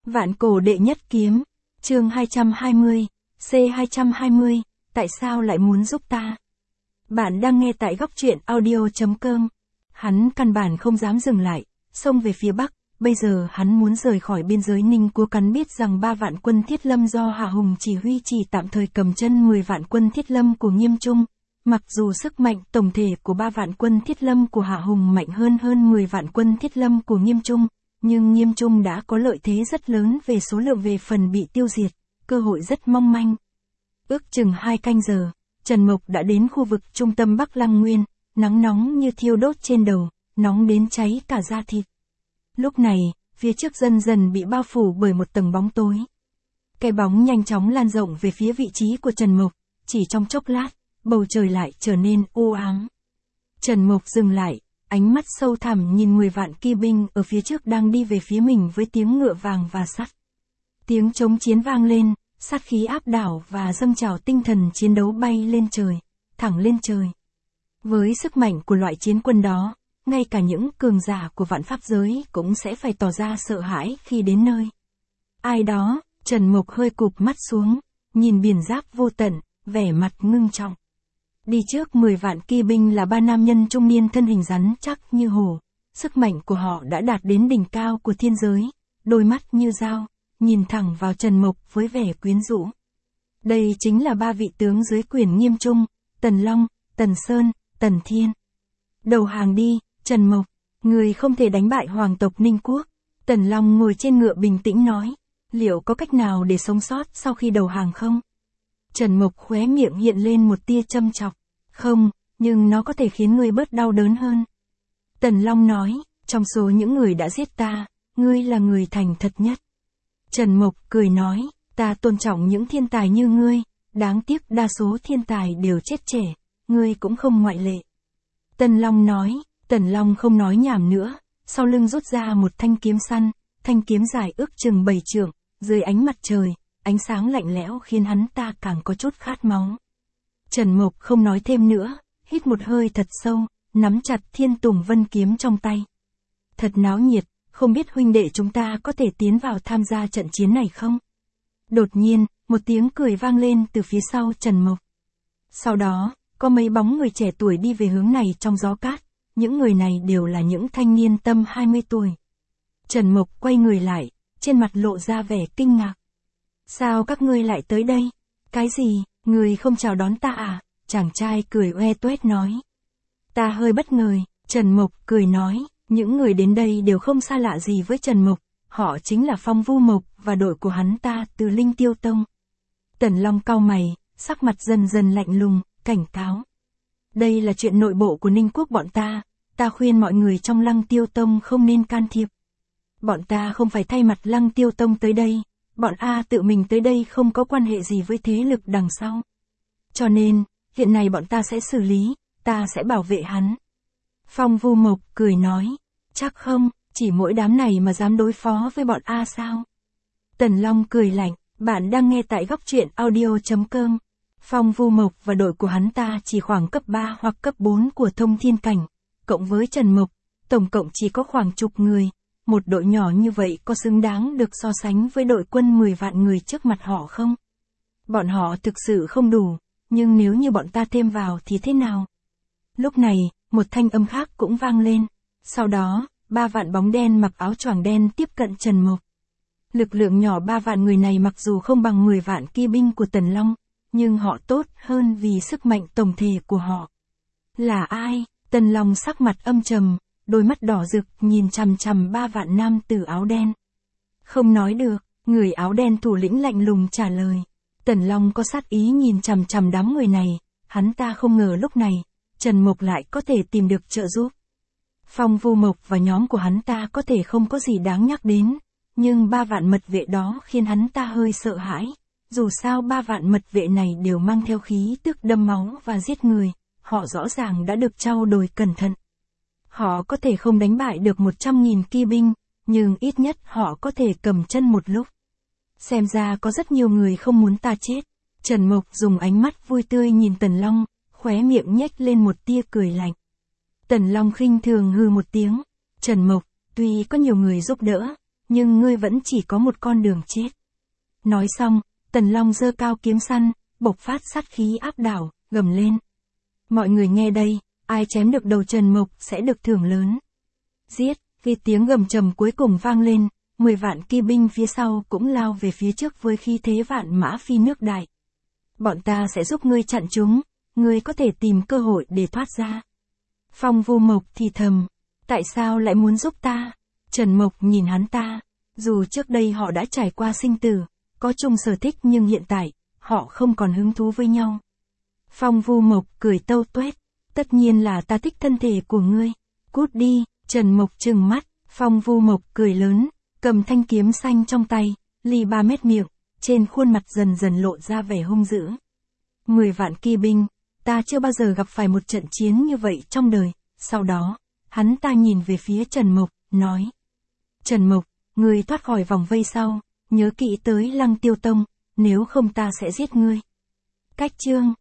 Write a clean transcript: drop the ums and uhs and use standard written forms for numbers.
Vạn cổ đệ nhất kiếm, chương 220, C220, tại sao lại muốn giúp ta? Bạn đang nghe tại góc truyện audio.com. Hắn căn bản không dám dừng lại, xông về phía bắc, bây giờ hắn muốn rời khỏi biên giới Ninh Quốc. Hắn biết rằng 3 vạn quân Thiết Lâm do Hạ Hùng chỉ huy chỉ tạm thời cầm chân 10 vạn quân Thiết Lâm của Nghiêm Trung. Mặc dù sức mạnh tổng thể của 3 vạn quân Thiết Lâm của Hạ Hùng mạnh hơn 10 vạn quân Thiết Lâm của Nghiêm Trung, nhưng Nghiêm Trung đã có lợi thế rất lớn về số lượng, về phần bị tiêu diệt, cơ hội rất mong manh. Ước chừng 2 canh giờ, Trần Mộc đã đến khu vực trung tâm Bắc Lăng Nguyên, nắng nóng như thiêu đốt trên đầu, nóng đến cháy cả da thịt. Lúc này, phía trước dần dần bị bao phủ bởi một tầng bóng tối. Cái bóng nhanh chóng lan rộng về phía vị trí của Trần Mộc, chỉ trong chốc lát, bầu trời lại trở nên u ám. Trần Mộc dừng lại, ánh mắt sâu thẳm nhìn 10 vạn kỵ binh ở phía trước đang đi về phía mình với tiếng ngựa vàng và sắt. Tiếng trống chiến vang lên, sát khí áp đảo và dâng trào tinh thần chiến đấu bay lên trời, thẳng lên trời. Với sức mạnh của loại chiến quân đó, ngay cả những cường giả của vạn pháp giới cũng sẽ phải tỏ ra sợ hãi khi đến nơi. Ai đó, Trần Mộc hơi cụp mắt xuống, nhìn biển giáp vô tận, vẻ mặt ngưng trọng. Đi trước 10 vạn kỵ binh là 3 nam nhân trung niên thân hình rắn chắc như hổ. Sức mạnh của họ đã đạt đến đỉnh cao của thiên giới, đôi mắt như dao, nhìn thẳng vào Trần Mộc với vẻ quyến rũ. Đây chính là 3 vị tướng dưới quyền Nghiêm Trung, Tần Long, Tần Sơn, Tần Thiên. Đầu hàng đi, Trần Mộc, người không thể đánh bại hoàng tộc Ninh Quốc. Tần Long ngồi trên ngựa bình tĩnh nói, liệu có cách nào để sống sót sau khi đầu hàng không? Trần Mộc khóe miệng hiện lên một tia châm chọc. Không, nhưng nó có thể khiến ngươi bớt đau đớn hơn. Tần Long nói, trong số những người đã giết ta, ngươi là người thành thật nhất. Trần Mộc cười nói, ta tôn trọng những thiên tài như ngươi, đáng tiếc đa số thiên tài đều chết trẻ, ngươi cũng không ngoại lệ. Tần Long nói, Tần Long không nói nhảm nữa, sau lưng rút ra một thanh kiếm săn, thanh kiếm dài ước chừng 7 trượng, dưới ánh mặt trời, ánh sáng lạnh lẽo khiến hắn ta càng có chút khát máu. Trần Mộc không nói thêm nữa, hít một hơi thật sâu, nắm chặt Thiên Tùng Vân kiếm trong tay. Thật náo nhiệt, không biết huynh đệ chúng ta có thể tiến vào tham gia trận chiến này không? Đột nhiên, một tiếng cười vang lên từ phía sau Trần Mộc. Sau đó, có mấy bóng người trẻ tuổi đi về hướng này trong gió cát, những người này đều là những thanh niên tầm 20 tuổi. Trần Mộc quay người lại, trên mặt lộ ra vẻ kinh ngạc. Sao các ngươi lại tới đây? Cái gì, người không chào đón ta à? Chàng trai cười oe tuét nói. Ta hơi bất ngờ, Trần Mộc cười nói, những người đến đây đều không xa lạ gì với Trần Mộc, họ chính là Phong Vu Mộc và đội của hắn ta từ Linh Tiêu Tông. Tần Long cau mày, sắc mặt dần dần lạnh lùng, cảnh cáo. Đây là chuyện nội bộ của Ninh Quốc bọn ta khuyên mọi người trong Lăng Tiêu Tông không nên can thiệp. Bọn ta không phải thay mặt Lăng Tiêu Tông tới đây, bọn A tự mình tới đây không có quan hệ gì với thế lực đằng sau. Cho nên, hiện nay bọn ta sẽ xử lý, ta sẽ bảo vệ hắn. Phong Vu Mộc cười nói, chắc không, chỉ mỗi đám này mà dám đối phó với bọn A sao? Tần Long cười lạnh, bạn đang nghe tại góc truyện audio.com. Phong Vu Mộc và đội của hắn ta chỉ khoảng cấp 3 hoặc cấp 4 của thông thiên cảnh, cộng với Trần Mộc, tổng cộng chỉ có khoảng chục người. Một đội nhỏ như vậy có xứng đáng được so sánh với đội quân 10 vạn người trước mặt họ không? Bọn họ thực sự không đủ, nhưng nếu như bọn ta thêm vào thì thế nào? Lúc này, một thanh âm khác cũng vang lên. Sau đó, 3 vạn bóng đen mặc áo choàng đen tiếp cận Trần Mộc. Lực lượng nhỏ 3 vạn người này mặc dù không bằng 10 vạn kỵ binh của Tần Long, nhưng họ tốt hơn vì sức mạnh tổng thể của họ. Là ai? Tần Long sắc mặt âm trầm, đôi mắt đỏ rực nhìn chằm chằm 3 vạn nam tử áo đen. Không nói được, người áo đen thủ lĩnh lạnh lùng trả lời. Tần Long có sát ý nhìn chằm chằm đám người này, hắn ta không ngờ lúc này, Trần Mộc lại có thể tìm được trợ giúp. Phong Vu Mộc và nhóm của hắn ta có thể không có gì đáng nhắc đến, nhưng 3 vạn mật vệ đó khiến hắn ta hơi sợ hãi. Dù sao 3 vạn mật vệ này đều mang theo khí tức đâm máu và giết người, họ rõ ràng đã được trau dồi cẩn thận. Họ có thể không đánh bại được 100.000 kỵ binh, nhưng ít nhất họ có thể cầm chân một lúc. Xem ra có rất nhiều người không muốn ta chết. Trần Mộc dùng ánh mắt vui tươi nhìn Tần Long, khóe miệng nhếch lên một tia cười lạnh. Tần Long khinh thường hừ một tiếng. Trần Mộc, tuy có nhiều người giúp đỡ, nhưng ngươi vẫn chỉ có một con đường chết. Nói xong, Tần Long giơ cao kiếm săn, bộc phát sát khí áp đảo, gầm lên. Mọi người nghe đây, ai chém được đầu Trần Mộc sẽ được thưởng lớn. Giết, khi tiếng gầm trầm cuối cùng vang lên, 10 vạn kỵ binh phía sau cũng lao về phía trước với khí thế vạn mã phi nước đại. Bọn ta sẽ giúp ngươi chặn chúng, ngươi có thể tìm cơ hội để thoát ra. Phong Vu Mộc thì thầm, tại sao lại muốn giúp ta? Trần Mộc nhìn hắn ta, dù trước đây họ đã trải qua sinh tử, có chung sở thích nhưng hiện tại, họ không còn hứng thú với nhau. Phong Vu Mộc cười tâu tuét, tất nhiên là ta thích thân thể của ngươi, cút đi. Trần Mộc trừng mắt, Phong Vu Mộc cười lớn, cầm thanh kiếm xanh trong tay, ly 3 mét miệng, trên khuôn mặt dần dần lộ ra vẻ hung dữ. 10 vạn kỵ binh, ta chưa bao giờ gặp phải một trận chiến như vậy trong đời. Sau đó, hắn ta nhìn về phía Trần Mộc, nói. Trần Mộc, ngươi thoát khỏi vòng vây sau, nhớ kỹ tới Lăng Tiêu Tông, nếu không ta sẽ giết ngươi. Cách chương